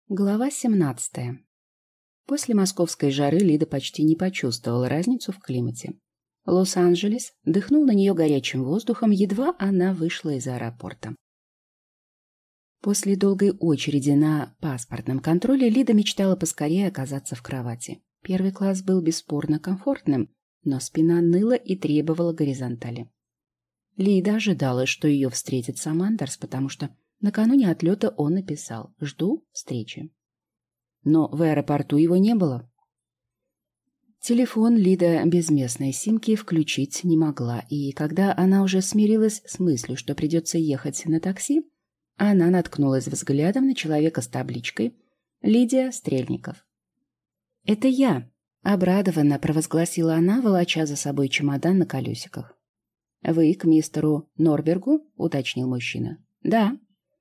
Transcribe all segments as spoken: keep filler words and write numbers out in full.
Глава семнадцатая. После московской жары Лида почти не почувствовала разницу в климате. Лос-Анджелес дыхнул на нее горячим воздухом, едва она вышла из аэропорта. После долгой очереди на паспортном контроле Лида мечтала поскорее оказаться в кровати. Первый класс был бесспорно комфортным, но спина ныла и требовала горизонтали. Лида ожидала, что ее встретит сам Андерс, потому что накануне отлета он написал «Жду встречи». Но в аэропорту его не было. Телефон Лида без местной симки включить не могла, и когда она уже смирилась с мыслью, что придется ехать на такси, она наткнулась взглядом на человека с табличкой «Лидия Стрельников». «Это я», — обрадованно провозгласила она, волоча за собой чемодан на колесиках. «Вы к мистеру Норбергу?» — уточнил мужчина. «Да».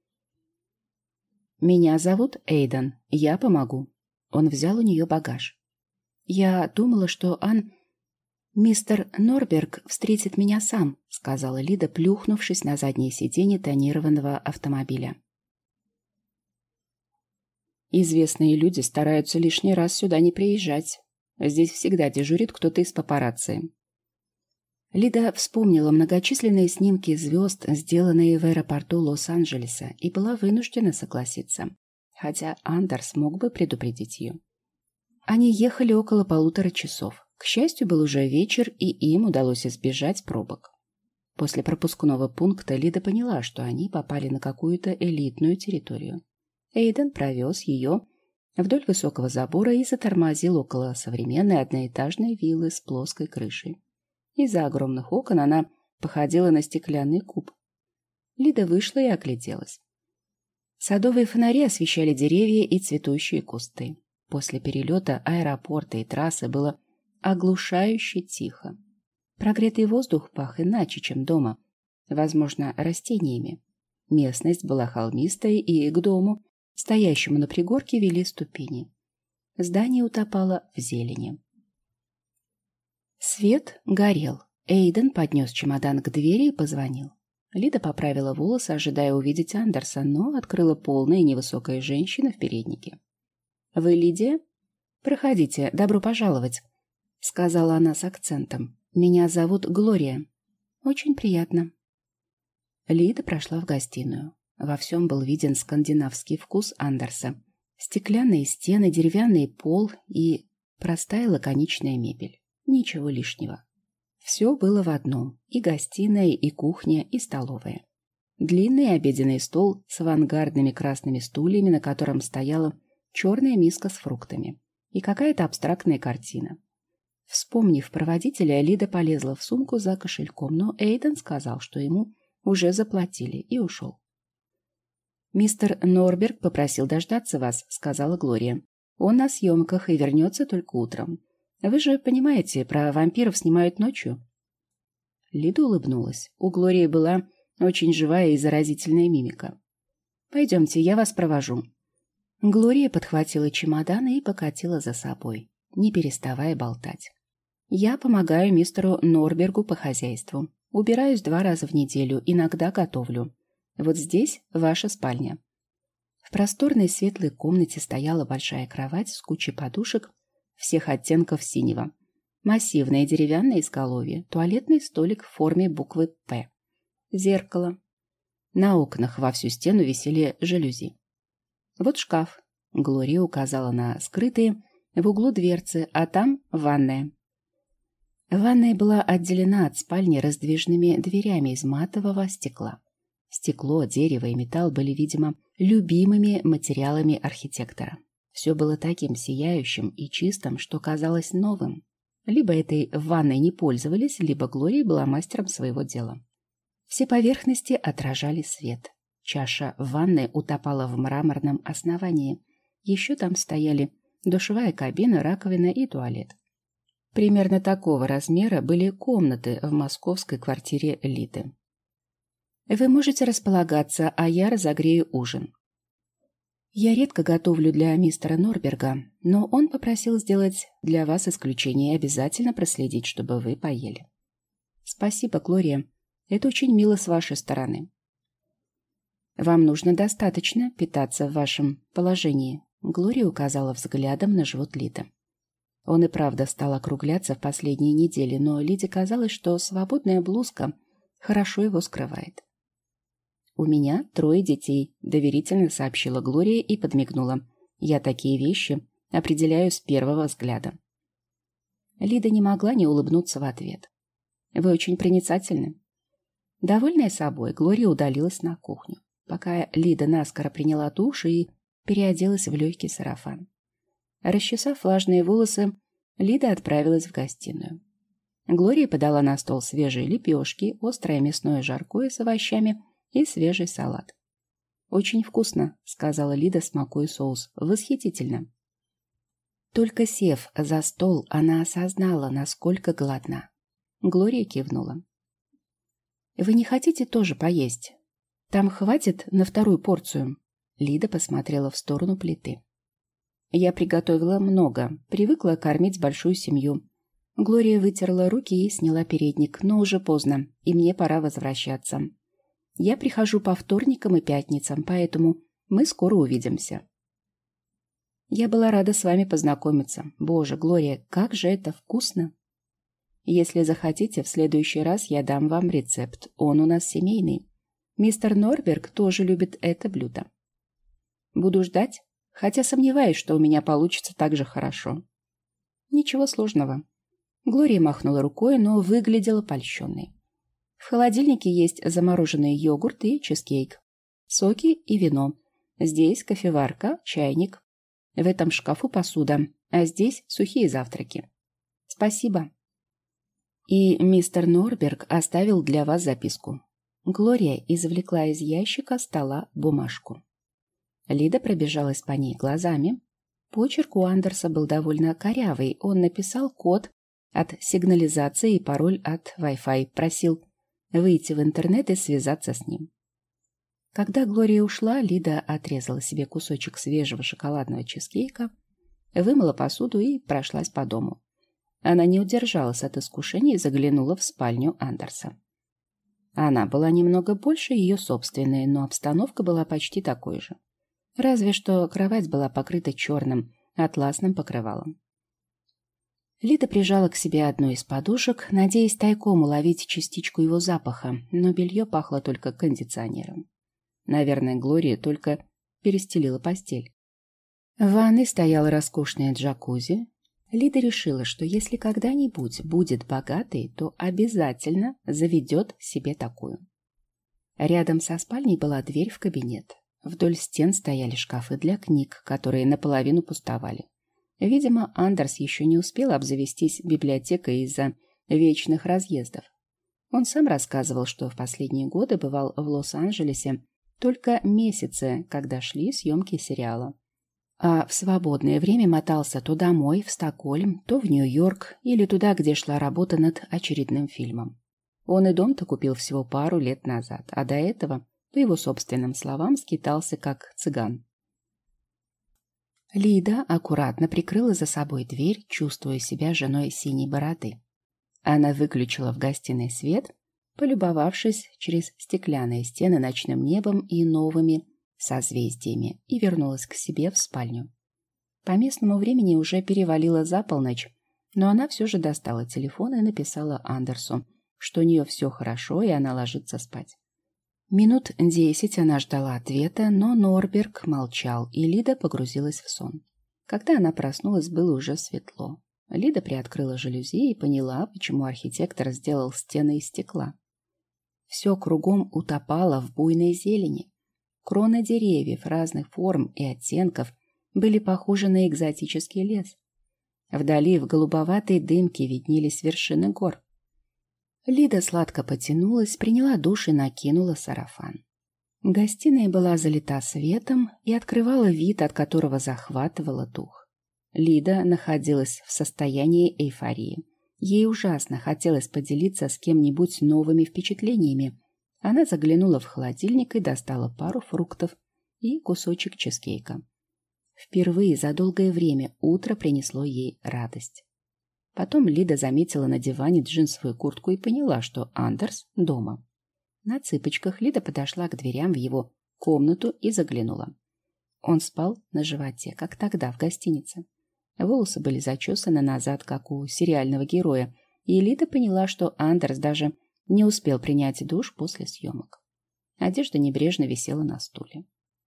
«Меня зовут Эйден. Я помогу». Он взял у нее багаж. «Я думала, что Ан... мистер Норберг встретит меня сам», — сказала Лида, плюхнувшись на заднее сиденье тонированного автомобиля. «Известные люди стараются лишний раз сюда не приезжать. Здесь всегда дежурит кто-то из папарацци». Лида вспомнила многочисленные снимки звезд, сделанные в аэропорту Лос-Анджелеса, и была вынуждена согласиться, хотя Андерс мог бы предупредить ее. Они ехали около полутора часов. К счастью, был уже вечер, и им удалось избежать пробок. После пропускного пункта Лида поняла, что они попали на какую-то элитную территорию. Эйден провез ее вдоль высокого забора и затормозил около современной одноэтажной виллы с плоской крышей. Из-за огромных окон она походила на стеклянный куб. Лида вышла и огляделась. Садовые фонари освещали деревья и цветущие кусты. После перелета аэропорта и трассы было оглушающе тихо. Прогретый воздух пах иначе, чем дома, возможно, растениями. Местность была холмистой, и к дому, стоящему на пригорке, вели ступени. Здание утопало в зелени. Свет горел. Эйден поднес чемодан к двери и позвонил. Лида поправила волосы, ожидая увидеть Андерса, но открыла полная невысокая женщина в переднике. «Вы Лидия? Проходите, добро пожаловать», — сказала она с акцентом. «Меня зовут Глория». «Очень приятно». Лида прошла в гостиную. Во всем был виден скандинавский вкус Андерса. Стеклянные стены, деревянный пол и простая лаконичная мебель. Ничего лишнего. Все было в одном: и гостиная, и кухня, и столовая. Длинный обеденный стол с авангардными красными стульями, на котором стояла черная миска с фруктами, и какая-то абстрактная картина. Вспомнив проводителя, Лида полезла в сумку за кошельком, но Эйден сказал, что ему уже заплатили, и ушел. «Мистер Норберг попросил дождаться вас», — сказала Глория. «Он на съемках и вернется только утром. Вы же понимаете, про вампиров снимают ночью». Лида улыбнулась. У Глории была очень живая и заразительная мимика. «Пойдемте, я вас провожу». Глория подхватила чемоданы и покатила за собой, не переставая болтать. «Я помогаю мистеру Норбергу по хозяйству. Убираюсь два раза в неделю, иногда готовлю. Вот здесь ваша спальня». В просторной светлой комнате стояла большая кровать с кучей подушек всех оттенков синего, массивное деревянное изголовье, туалетный столик в форме буквы «П», зеркало. На окнах во всю стену висели жалюзи. «Вот шкаф», — Глория указала на скрытые в углу дверцы, а там ванная. Ванная была отделена от спальни раздвижными дверями из матового стекла. Стекло, дерево и металл были, видимо, любимыми материалами архитектора. Все было таким сияющим и чистым, что казалось новым. Либо этой ванной не пользовались, либо Глория была мастером своего дела. Все поверхности отражали свет. Чаша в ванной утопала в мраморном основании. Еще там стояли душевая кабина, раковина и туалет. Примерно такого размера были комнаты в московской квартире Лиды. «Вы можете располагаться, а я разогрею ужин». «Я редко готовлю для мистера Норберга, но он попросил сделать для вас исключение и обязательно проследить, чтобы вы поели». «Спасибо, Глория. Это очень мило с вашей стороны». «Вам нужно достаточно питаться в вашем положении. Глория указала взглядом на живот Лиды. Он и правда стал округляться в последние недели, но Лиде казалось, что свободная блузка хорошо его скрывает. «У меня трое детей», — доверительно сообщила Глория и подмигнула. «Я такие вещи определяю с первого взгляда». Лида не могла не улыбнуться в ответ. «Вы очень проницательны». Довольная собой, Глория удалилась на кухню, пока Лида наскоро приняла душ и переоделась в легкий сарафан. Расчесав влажные волосы, Лида отправилась в гостиную. Глория подала на стол свежие лепешки, острое мясное жаркое с овощами и свежий салат. «Очень вкусно», — сказала Лида, смакуя соус. «Восхитительно». Только сев за стол, она осознала, насколько голодна. Глория кивнула. «Вы не хотите тоже поесть? Там хватит на вторую порцию?» Лида посмотрела в сторону плиты. «Я приготовила много, привыкла кормить большую семью». Глория вытерла руки и сняла передник, но уже поздно, и мне пора возвращаться. «Я прихожу по вторникам и пятницам, поэтому мы скоро увидимся». «Я была рада с вами познакомиться. Боже, Глория, как же это вкусно!» «Если захотите, в следующий раз я дам вам рецепт. Он у нас семейный. Мистер Норберг тоже любит это блюдо». «Буду ждать, хотя сомневаюсь, что у меня получится так же хорошо». «Ничего сложного». Глория махнула рукой, но выглядела польщенной. «В холодильнике есть замороженный йогурт и чизкейк, соки и вино. Здесь кофеварка, чайник. В этом шкафу посуда, а здесь сухие завтраки». «Спасибо». «И мистер Норберг оставил для вас записку». Глория извлекла из ящика стола бумажку. Лида пробежалась по ней глазами. Почерк у Андерса был довольно корявый. Он написал код от сигнализации и пароль от Wi-Fi. Просил выйти в интернет и связаться с ним. Когда Глория ушла, Лида отрезала себе кусочек свежего шоколадного чизкейка, вымыла посуду и прошлась по дому. Она не удержалась от искушения и заглянула в спальню Андерса. Она была немного больше ее собственной, но обстановка была почти такой же. Разве что кровать была покрыта черным атласным покрывалом. Лида прижала к себе одну из подушек, надеясь тайком уловить частичку его запаха, но белье пахло только кондиционером. Наверное, Глория только перестелила постель. В ванной стояла роскошная джакузи. Лида решила, что если когда-нибудь будет богатой, то обязательно заведет себе такую. Рядом со спальней была дверь в кабинет. Вдоль стен стояли шкафы для книг, которые наполовину пустовали. Видимо, Андерс еще не успел обзавестись библиотекой из-за вечных разъездов. Он сам рассказывал, что в последние годы бывал в Лос-Анджелесе только месяцы, когда шли съемки сериала. А в свободное время мотался то домой, в Стокгольм, то в Нью-Йорк или туда, где шла работа над очередным фильмом. Он и дом-то купил всего пару лет назад, а до этого, по его собственным словам, скитался как цыган. Лида аккуратно прикрыла за собой дверь, чувствуя себя женой синей бороды. Она выключила в гостиной свет, полюбовавшись через стеклянные стены ночным небом и новыми созвездиями, и вернулась к себе в спальню. По местному времени уже перевалило за полночь, но она все же достала телефон и написала Андерсу, что у нее все хорошо, и она ложится спать. Минут десять она ждала ответа, но Норберг молчал, и Лида погрузилась в сон. Когда она проснулась, было уже светло. Лида приоткрыла жалюзи и поняла, почему архитектор сделал стены из стекла. Все кругом утопало в буйной зелени. Кроны деревьев разных форм и оттенков были похожи на экзотический лес. Вдали в голубоватой дымке виднелись вершины гор. Лида сладко потянулась, приняла душ и накинула сарафан. Гостиная была залита светом и открывала вид, от которого захватывала дух. Лида находилась в состоянии эйфории. Ей ужасно хотелось поделиться с кем-нибудь новыми впечатлениями. Она заглянула в холодильник и достала пару фруктов и кусочек чизкейка. Впервые за долгое время утро принесло ей радость. Потом Лида заметила на диване джинсовую куртку и поняла, что Андерс дома. На цыпочках Лида подошла к дверям в его комнату и заглянула. Он спал на животе, как тогда, в гостинице. Волосы были зачесаны назад, как у сериального героя, и Лида поняла, что Андерс даже не успел принять душ после съемок. Одежда небрежно висела на стуле.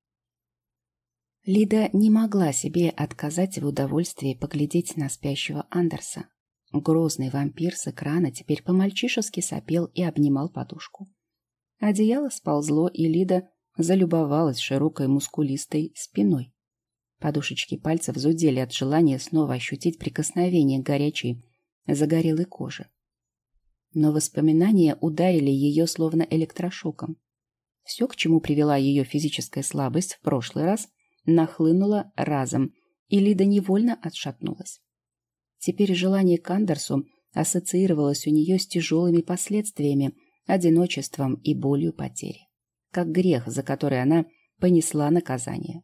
Лида не могла себе отказать в удовольствии поглядеть на спящего Андерса. Грозный вампир с экрана теперь по-мальчишески сопел и обнимал подушку. Одеяло сползло, и Лида залюбовалась широкой мускулистой спиной. Подушечки пальцев зудели от желания снова ощутить прикосновение к горячей, загорелой коже. Но воспоминания ударили ее словно электрошоком. Все, к чему привела ее физическая слабость в прошлый раз, нахлынуло разом, и Лида невольно отшатнулась. Теперь желание к Андерсу ассоциировалось у нее с тяжелыми последствиями, одиночеством и болью потери. Как грех, за который она понесла наказание.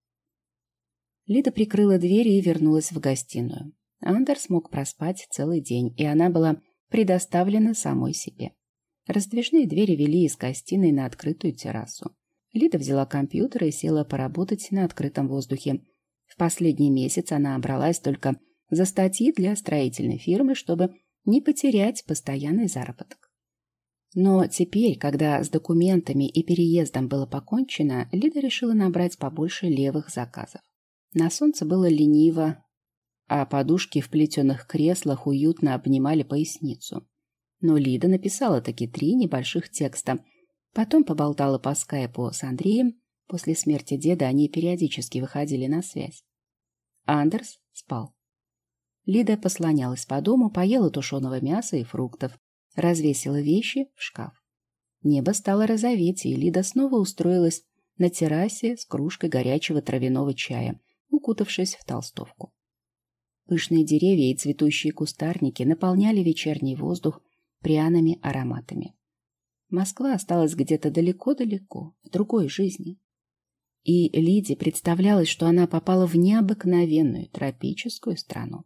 Лида прикрыла дверь и вернулась в гостиную. Андерс мог проспать целый день, и она была предоставлена самой себе. Раздвижные двери вели из гостиной на открытую террасу. Лида взяла компьютер и села поработать на открытом воздухе. В последний месяц она бралась только за статьи для строительной фирмы, чтобы не потерять постоянный заработок. Но теперь, когда с документами и переездом было покончено, Лида решила набрать побольше левых заказов. На солнце было лениво, а подушки в плетеных креслах уютно обнимали поясницу. Но Лида написала таки три небольших текста. Потом поболтала по скайпу с Андреем. После смерти деда они периодически выходили на связь. Андерс спал. Лида послонялась по дому, поела тушеного мяса и фруктов, развесила вещи в шкаф. Небо стало розоветь, и Лида снова устроилась на террасе с кружкой горячего травяного чая, укутавшись в толстовку. Пышные деревья и цветущие кустарники наполняли вечерний воздух пряными ароматами. Москва осталась где-то далеко-далеко, в другой жизни. И Лиде представлялось, что она попала в необыкновенную тропическую страну.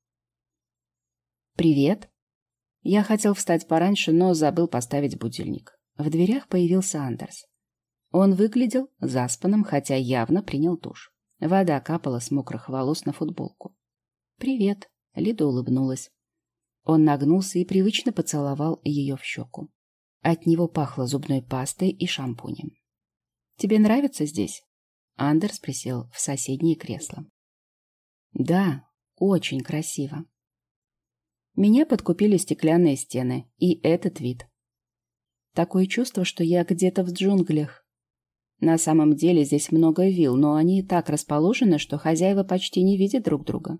«Привет!» Я хотел встать пораньше, но забыл поставить будильник. В дверях появился Андерс. Он выглядел заспанным, хотя явно принял душ. Вода капала с мокрых волос на футболку. «Привет!» — Лида улыбнулась. Он нагнулся и привычно поцеловал ее в щеку. От него пахло зубной пастой и шампунем. «Тебе нравится здесь?» Андерс присел в соседнее кресло. «Да, очень красиво. Меня подкупили стеклянные стены и этот вид. Такое чувство, что я где-то в джунглях. На самом деле здесь много вилл, но они так расположены, что хозяева почти не видят друг друга.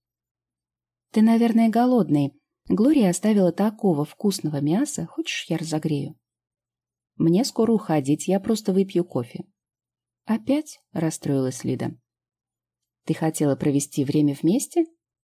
Ты, наверное, голодный. Глория оставила такого вкусного мяса. Хочешь, я разогрею? Мне скоро уходить, я просто выпью кофе». «Опять?» — расстроилась Лида. «Ты хотела провести время вместе?»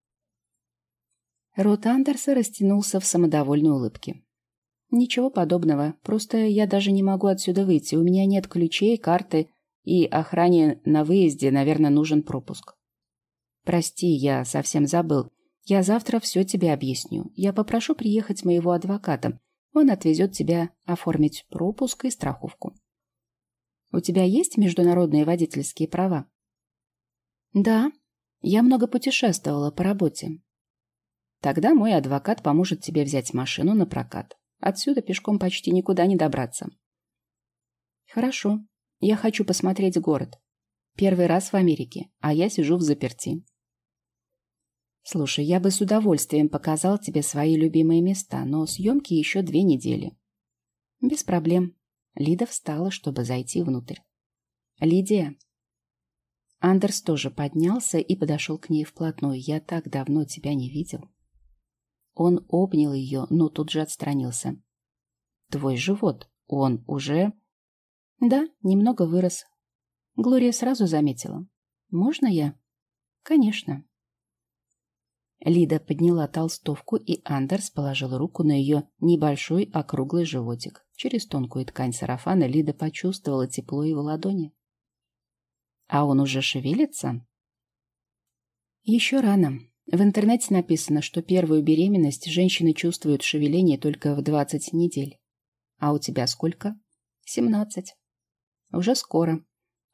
Рот Андерса растянулся в самодовольной улыбке. «Ничего подобного, просто я даже не могу отсюда выйти. У меня нет ключей, карты, и охране на выезде, наверное, нужен пропуск. Прости, я совсем забыл. Я завтра все тебе объясню. Я попрошу приехать моего адвоката. Он отвезет тебя оформить пропуск и страховку. У тебя есть международные водительские права?» «Да, я много путешествовала по работе». «Тогда мой адвокат поможет тебе взять машину на прокат. Отсюда пешком почти никуда не добраться». «Хорошо. Я хочу посмотреть город. Первый раз в Америке, а я сижу взаперти». «Слушай, я бы с удовольствием показал тебе свои любимые места, но съемки еще две недели». «Без проблем». Лида встала, чтобы зайти внутрь. «Лидия». Андерс тоже поднялся и подошел к ней вплотную. «Я так давно тебя не видел». Он обнял ее, но тут же отстранился. «Твой живот, он уже...» «Да, немного вырос». Глория сразу заметила. «Можно я?» «Конечно». Лида подняла толстовку, и Андерс положил руку на ее небольшой округлый животик. Через тонкую ткань сарафана Лида почувствовала тепло его ладони. «А он уже шевелится?» «Еще рано. В интернете написано, что первую беременность женщины чувствуют шевеление только в двадцать недель. А у тебя сколько?» «Семнадцать. Уже скоро.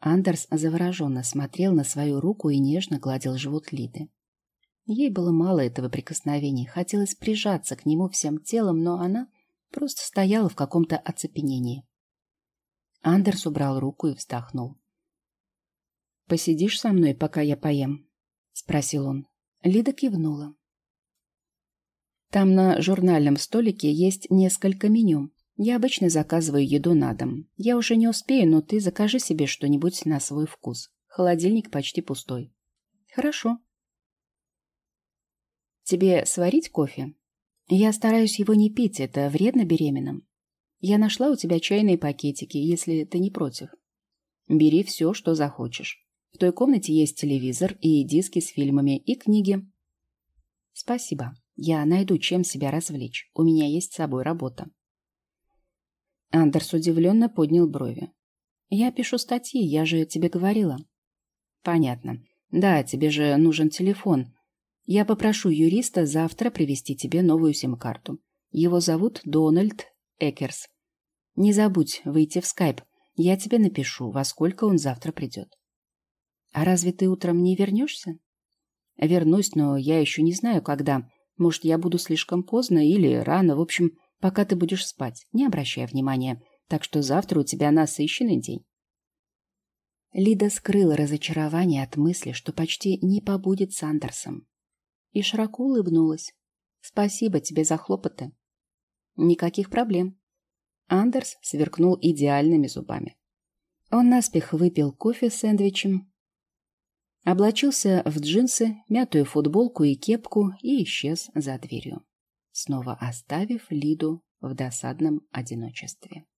Андерс завороженно смотрел на свою руку и нежно гладил живот Лиды. Ей было мало этого прикосновения, хотелось прижаться к нему всем телом, но она просто стояла в каком-то оцепенении. Андерс убрал руку и вздохнул. «Посидишь со мной, пока я поем?» — спросил он. Лида кивнула. «Там на журнальном столике есть несколько меню. Я обычно заказываю еду на дом. Я уже не успею, но ты закажи себе что-нибудь на свой вкус. Холодильник почти пустой». «Хорошо». «Тебе сварить кофе?» «Я стараюсь его не пить, это вредно беременным. Я нашла у тебя чайные пакетики, если ты не против. Бери все, что захочешь. В той комнате есть телевизор и диски с фильмами, и книги». «Спасибо. Я найду, чем себя развлечь. У меня есть с собой работа». Андерс удивленно поднял брови. «Я пишу статьи, я же тебе говорила». «Понятно. Да, тебе же нужен телефон. Я попрошу юриста завтра привезти тебе новую сим-карту. Его зовут Дональд Экерс. Не забудь выйти в скайп. Я тебе напишу, во сколько он завтра придет». «А разве ты утром не вернешься?» «Вернусь, но я еще не знаю, когда. Может, я буду слишком поздно или рано. В общем, пока ты будешь спать, не обращай внимания. Так что завтра у тебя насыщенный день». Лида скрыла разочарование от мысли, что почти не побудет с Андерсом. И широко улыбнулась. «Спасибо тебе за хлопоты». «Никаких проблем». Андерс сверкнул идеальными зубами. Он наспех выпил кофе с сэндвичем, облачился в джинсы, мятую футболку и кепку и исчез за дверью, снова оставив Лиду в досадном одиночестве.